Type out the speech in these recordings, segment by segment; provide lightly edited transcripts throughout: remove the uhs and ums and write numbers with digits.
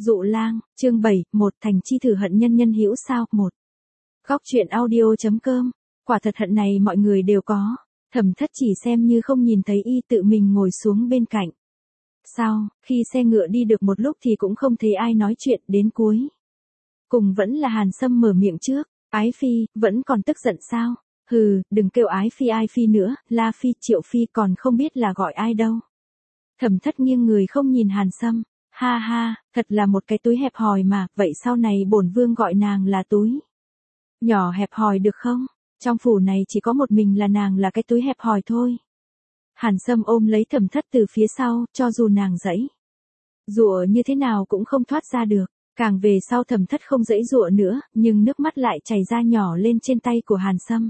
Dụ lang, chương 7, một thành chi thử hận nhân nhân hữu sao, một. Góc truyện audio.com, quả thật hận này mọi người đều có, Thẩm Thất chỉ xem như không nhìn thấy y tự mình ngồi xuống bên cạnh. Sao, khi xe ngựa đi được một lúc thì cũng không thấy ai nói chuyện đến cuối. Cùng vẫn là Hàn Sâm mở miệng trước, Ái Phi, vẫn còn tức giận sao? Hừ, đừng kêu Ái Phi Ai Phi nữa, La Phi Triệu Phi còn không biết là gọi ai đâu. Thẩm Thất nghiêng người không nhìn Hàn Sâm. Ha ha, thật là một cái túi hẹp hòi mà, vậy sau này bổn vương gọi nàng là túi nhỏ hẹp hòi được không? Trong phủ này chỉ có một mình là nàng là cái túi hẹp hòi thôi. Hàn Sâm ôm lấy Thẩm Thất từ phía sau, cho dù nàng giãy giụa như thế nào cũng không thoát ra được. Càng về sau Thẩm Thất không giãy giụa nữa, nhưng nước mắt lại chảy ra nhỏ lên trên tay của Hàn Sâm.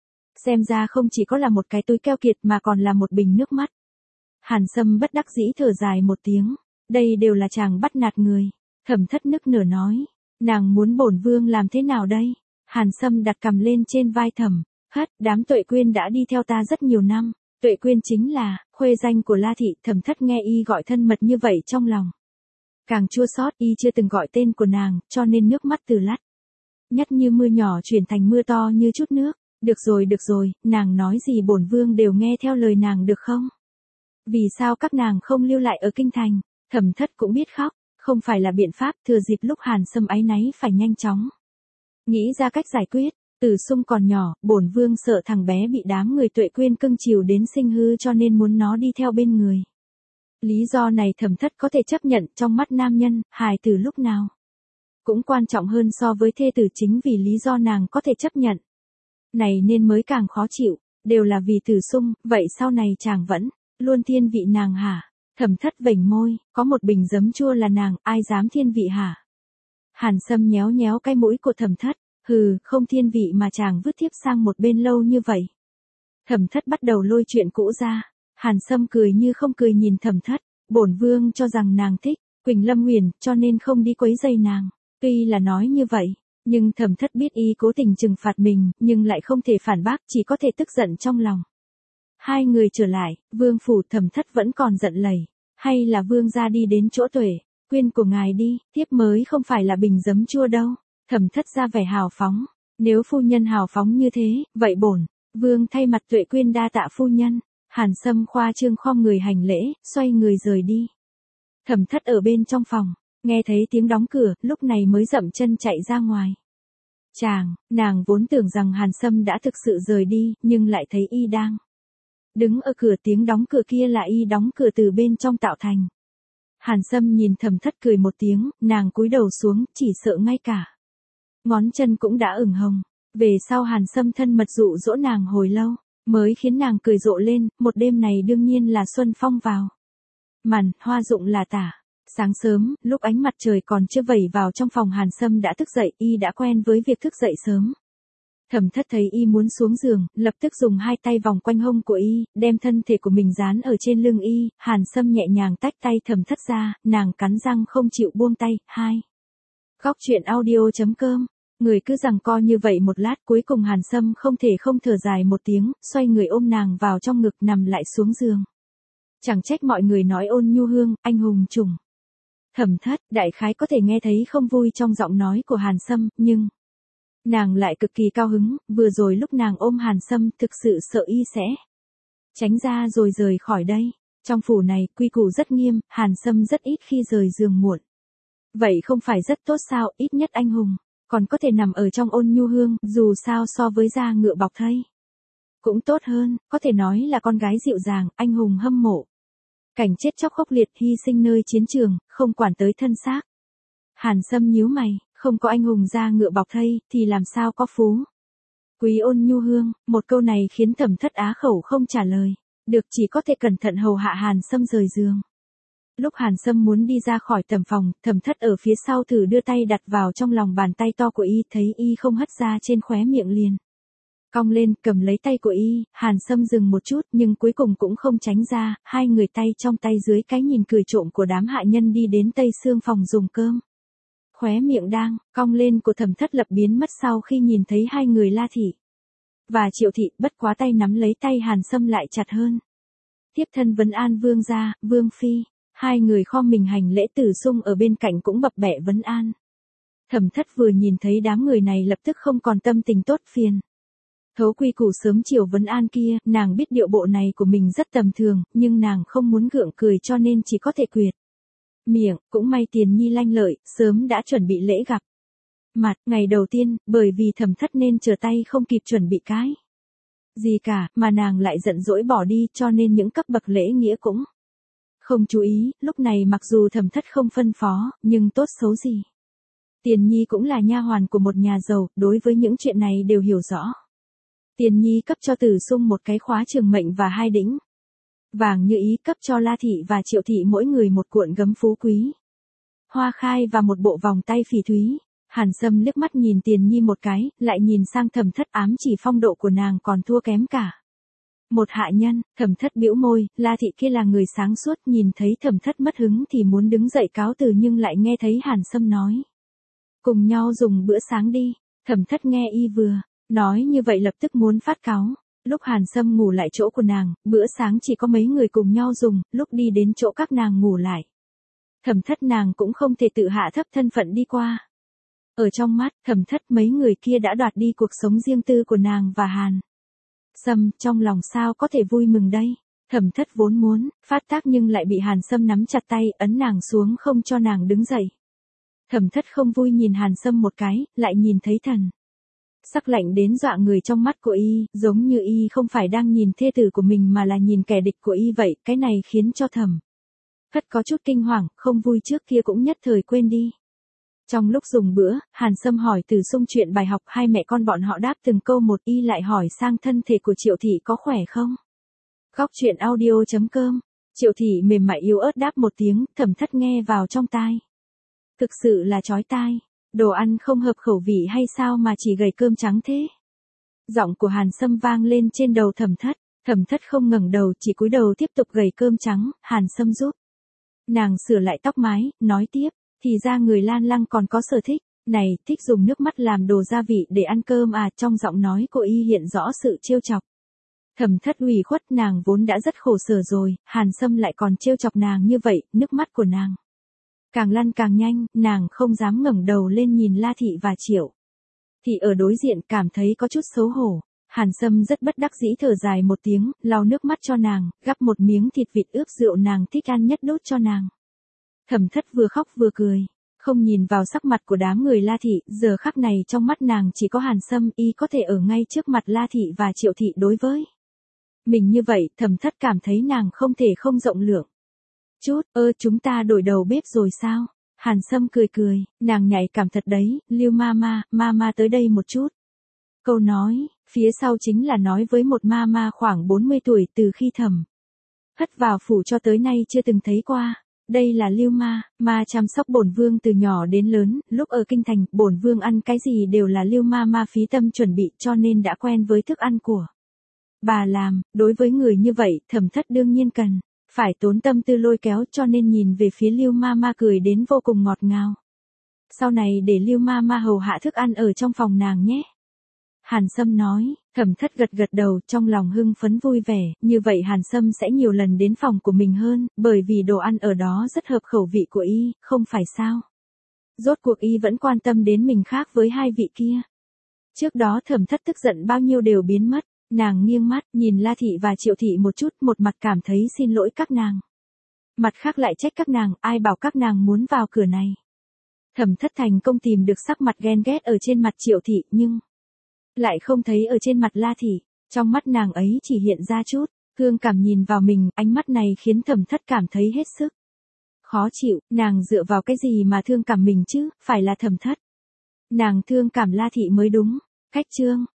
Xem ra không chỉ có là một cái túi keo kiệt mà còn là một bình nước mắt. Hàn Sâm bất đắc dĩ thở dài một tiếng. Đây đều là chàng bắt nạt người. Thẩm Thất nức nở nói. Nàng muốn bổn vương làm thế nào đây? Hàn Sâm đặt cằm lên trên vai Thẩm Thất. Đám Tuệ Quyên đã đi theo ta rất nhiều năm. Tuệ Quyên chính là khuê danh của La Thị. Thẩm Thất nghe y gọi thân mật như vậy trong lòng càng chua xót. Y chưa từng gọi tên của nàng, cho nên nước mắt từ lắt nhất như mưa nhỏ chuyển thành mưa to như chút nước. Được rồi, nàng nói gì bổn vương đều nghe theo lời nàng được không? Vì sao các nàng không lưu lại ở kinh thành? Thẩm Thất cũng biết khóc, không phải là biện pháp. Thừa dịp lúc Hàn Sâm áy náy phải nhanh chóng nghĩ ra cách giải quyết. Tử Sung còn nhỏ, bổn vương sợ thằng bé bị đám người Tuệ Quyên cưng chiều đến sinh hư cho nên muốn nó đi theo bên người. Lý do này Thẩm Thất có thể chấp nhận. Trong mắt nam nhân, hài tử lúc nào cũng quan trọng hơn so với thê tử. Chính vì lý do nàng có thể chấp nhận này nên mới càng khó chịu. Đều là vì Tử Sung, vậy sau này chàng vẫn luôn thiên vị nàng hả? Thẩm Thất vểnh môi, có một bình giấm chua là nàng, ai dám thiên vị hả? Hàn Sâm nhéo nhéo cái mũi của Thẩm Thất. Hừ, không thiên vị mà chàng vứt thiếp sang một bên lâu như vậy. Thẩm Thất bắt đầu lôi chuyện cũ ra. Hàn Sâm cười như không cười nhìn Thẩm Thất. Bổn vương cho rằng nàng thích Quỳnh Lâm Huyền, cho nên không đi quấy rầy nàng. Tuy là nói như vậy, nhưng Thẩm Thất biết y cố tình trừng phạt mình, nhưng lại không thể phản bác, chỉ có thể tức giận trong lòng. Hai người trở lại, vương phủ. Thẩm Thất vẫn còn giận lầy. Hay là vương gia đi đến chỗ Tuệ Quyên của ngài đi, thiếp mới không phải là bình giấm chua đâu. Thẩm Thất ra vẻ hào phóng. Nếu phu nhân hào phóng như thế, vậy bổn vương thay mặt Tuệ Quyên đa tạ phu nhân. Hàn Sâm khoa trương khom người hành lễ, xoay người rời đi. Thẩm Thất ở bên trong phòng, nghe thấy tiếng đóng cửa, lúc này mới dậm chân chạy ra ngoài. Nàng vốn tưởng rằng Hàn Sâm đã thực sự rời đi, nhưng lại thấy y đang đứng ở cửa. Tiếng đóng cửa kia là y đóng cửa từ bên trong tạo thành. Hàn Sâm nhìn Thẩm Thất cười một tiếng, nàng cúi đầu xuống, chỉ sợ ngay cả ngón chân cũng đã ửng hồng. Về sau Hàn Sâm thân mật dụ dỗ nàng hồi lâu, mới khiến nàng cười rộ lên. Một đêm này đương nhiên là xuân phong vào màn, hoa rụng là tả. Sáng sớm, lúc ánh mặt trời còn chưa vẩy vào trong phòng, Hàn Sâm đã thức dậy. Y đã quen với việc thức dậy sớm. Thẩm Thất thấy y muốn xuống giường, lập tức dùng hai tay vòng quanh hông của y, đem thân thể của mình dán ở trên lưng y. Hàn Sâm nhẹ nhàng tách tay Thẩm Thất ra, nàng cắn răng không chịu buông tay. Hai. Góc truyện audio.com. Người cứ giằng co như vậy một lát, cuối cùng Hàn Sâm không thể không thở dài một tiếng, xoay người ôm nàng vào trong ngực, nằm lại xuống giường. Chẳng trách mọi người nói ôn nhu hương, anh hùng trùng. Thẩm Thất, đại khái có thể nghe thấy không vui trong giọng nói của Hàn Sâm, nhưng nàng lại cực kỳ cao hứng. Vừa rồi lúc nàng ôm Hàn Sâm, thực sự sợ y sẽ tránh ra rồi rời khỏi đây. Trong phủ này, quy củ rất nghiêm, Hàn Sâm rất ít khi rời giường muộn. Vậy không phải rất tốt sao? Ít nhất anh hùng còn có thể nằm ở trong ôn nhu hương, dù sao so với da ngựa bọc thây cũng tốt hơn. Có thể nói là con gái dịu dàng, anh hùng hâm mộ. Cảnh chết chóc khốc liệt, hy sinh nơi chiến trường, không quản tới thân xác. Hàn Sâm nhíu mày, không có anh hùng da ngựa bọc thây, thì làm sao có phú quý ôn nhu hương? Một câu này khiến Thẩm Thất á khẩu không trả lời được, chỉ có thể cẩn thận hầu hạ Hàn Sâm rời giường. Lúc Hàn Sâm muốn đi ra khỏi tầm phòng, Thẩm Thất ở phía sau thử đưa tay đặt vào trong lòng bàn tay to của y, thấy y không hất ra trên khóe miệng liền cong lên, cầm lấy tay của y. Hàn Sâm dừng một chút, nhưng cuối cùng cũng không tránh ra. Hai người tay trong tay dưới cái nhìn cười trộm của đám hạ nhân đi đến Tây Sương phòng dùng cơm. Khóe miệng đang cong lên của Thẩm Thất lập biến mất sau khi nhìn thấy hai người La Thị và Triệu Thị, bất quá tay nắm lấy tay Hàn Sâm lại chặt hơn. Tiếp thân vấn an vương gia, vương phi. Hai người khom mình hành lễ, Tử Sung ở bên cạnh cũng bập bẹ vấn an. Thẩm Thất vừa nhìn thấy đám người này lập tức không còn tâm tình tốt phiền. Thấu quy củ sớm chiều vấn an kia, nàng biết điệu bộ này của mình rất tầm thường, nhưng nàng không muốn gượng cười cho nên chỉ có thể quyệt miệng. Cũng may Tiền Nhi lanh lợi, sớm đã chuẩn bị lễ gặp mặt. Ngày đầu tiên, bởi vì Thẩm Thất nên chờ tay không kịp chuẩn bị cái gì cả, mà nàng lại giận dỗi bỏ đi, cho nên những cấp bậc lễ nghĩa cũng không chú ý. Lúc này mặc dù Thẩm Thất không phân phó, nhưng tốt xấu gì Tiền Nhi cũng là nha hoàn của một nhà giàu, đối với những chuyện này đều hiểu rõ. Tiền Nhi cấp cho Tử Sung một cái khóa trường mệnh và 2 đĩnh vàng như ý, cấp cho La Thị và Triệu Thị mỗi người một cuộn gấm phú quý hoa khai và một bộ vòng tay phỉ thúy. Hàn Sâm liếc mắt nhìn Tiền Nhi một cái, lại nhìn sang Thẩm Thất, ám chỉ phong độ của nàng còn thua kém cả một hạ nhân. Thẩm Thất bĩu môi, La Thị kia là người sáng suốt, nhìn thấy Thẩm Thất mất hứng thì muốn đứng dậy cáo từ, nhưng lại nghe thấy Hàn Sâm nói: cùng nhau dùng bữa sáng đi. Thẩm Thất nghe y vừa nói như vậy lập tức muốn phát cáu. Lúc Hàn Sâm ngủ lại chỗ của nàng, bữa sáng chỉ có mấy người cùng nhau dùng, lúc đi đến chỗ các nàng ngủ lại, Thẩm Thất nàng cũng không thể tự hạ thấp thân phận đi qua. Ở trong mắt Thẩm Thất, mấy người kia đã đoạt đi cuộc sống riêng tư của nàng và Hàn Sâm, trong lòng sao có thể vui mừng đây. Thẩm Thất vốn muốn phát tác nhưng lại bị Hàn Sâm nắm chặt tay, ấn nàng xuống không cho nàng đứng dậy. Thẩm Thất không vui nhìn Hàn Sâm một cái, lại nhìn thấy thần sắc lạnh đến dọa người trong mắt của y, giống như y không phải đang nhìn thê tử của mình mà là nhìn kẻ địch của y vậy. Cái này khiến cho Thẩm Thất có chút kinh hoàng, không vui trước kia cũng nhất thời quên đi. Trong lúc dùng bữa, Hàn Sâm hỏi Tử Sung chuyện bài học, hai mẹ con bọn họ đáp từng câu một, y lại hỏi sang thân thể của Triệu Thị có khỏe không. Góc truyện audio.com. Triệu Thị mềm mại yếu ớt đáp một tiếng, Thẩm Thất nghe vào trong tai thực sự là chói tai. Đồ ăn không hợp khẩu vị hay sao mà chỉ gầy cơm trắng thế? Giọng của Hàn Sâm vang lên trên đầu Thẩm Thất. Thẩm Thất không ngẩng đầu, chỉ cúi đầu tiếp tục gầy cơm trắng. Hàn Sâm giúp nàng sửa lại tóc mái, nói tiếp: thì ra người Lan Lăng còn có sở thích này, thích dùng nước mắt làm đồ gia vị để ăn cơm à. Trong giọng nói của y hiện rõ sự trêu chọc. Thẩm Thất ủy khuất, nàng vốn đã rất khổ sở rồi, Hàn Sâm lại còn trêu chọc nàng như vậy, nước mắt của nàng càng lăn càng nhanh, nàng không dám ngẩng đầu lên nhìn La Thị và Triệu Thị ở đối diện, cảm thấy có chút xấu hổ. Hàn Sâm rất bất đắc dĩ thở dài một tiếng, lau nước mắt cho nàng, gắp một miếng thịt vịt ướp rượu nàng thích ăn nhất đút cho nàng. Thẩm Thất vừa khóc vừa cười, không nhìn vào sắc mặt của đám người La Thị, giờ khắc này trong mắt nàng chỉ có Hàn Sâm, y có thể ở ngay trước mặt La Thị và Triệu Thị đối với mình như vậy. Thẩm Thất cảm thấy nàng không thể không rộng lượng chút. Chúng ta đổi đầu bếp rồi sao? Hàn Sâm cười cười, nàng nhạy cảm thật đấy. Lưu mama tới đây một chút. Câu nói phía sau chính là nói với một mama khoảng 40 tuổi, từ khi Thẩm Thất vào phủ cho tới nay chưa từng thấy qua. Đây là Lưu ma chăm sóc bổn vương từ nhỏ đến lớn, lúc ở kinh thành, bổn vương ăn cái gì đều là Lưu ma phí tâm chuẩn bị, cho nên đã quen với thức ăn của bà làm. Đối với người như vậy, Thẩm Thất đương nhiên cần phải tốn tâm tư lôi kéo, cho nên nhìn về phía Lưu ma cười đến vô cùng ngọt ngào. Sau này để Lưu ma hầu hạ thức ăn ở trong phòng nàng nhé. Hàn Sâm nói. Thẩm Thất gật gật đầu, trong lòng hưng phấn vui vẻ, như vậy Hàn Sâm sẽ nhiều lần đến phòng của mình hơn, bởi vì đồ ăn ở đó rất hợp khẩu vị của y, không phải sao? Rốt cuộc y vẫn quan tâm đến mình khác với hai vị kia. Trước đó Thẩm Thất tức giận bao nhiêu đều biến mất, nàng nghiêng mắt, nhìn La Thị và Triệu Thị một chút, một mặt cảm thấy xin lỗi các nàng, mặt khác lại trách các nàng, ai bảo các nàng muốn vào cửa này. Thẩm Thất thành công tìm được sắc mặt ghen ghét ở trên mặt Triệu Thị, nhưng lại không thấy ở trên mặt La Thị. Trong mắt nàng ấy chỉ hiện ra chút thương cảm nhìn vào mình, ánh mắt này khiến Thẩm Thất cảm thấy hết sức khó chịu. Nàng dựa vào cái gì mà thương cảm mình chứ, phải là Thẩm Thất nàng thương cảm La Thị mới đúng. Khách chương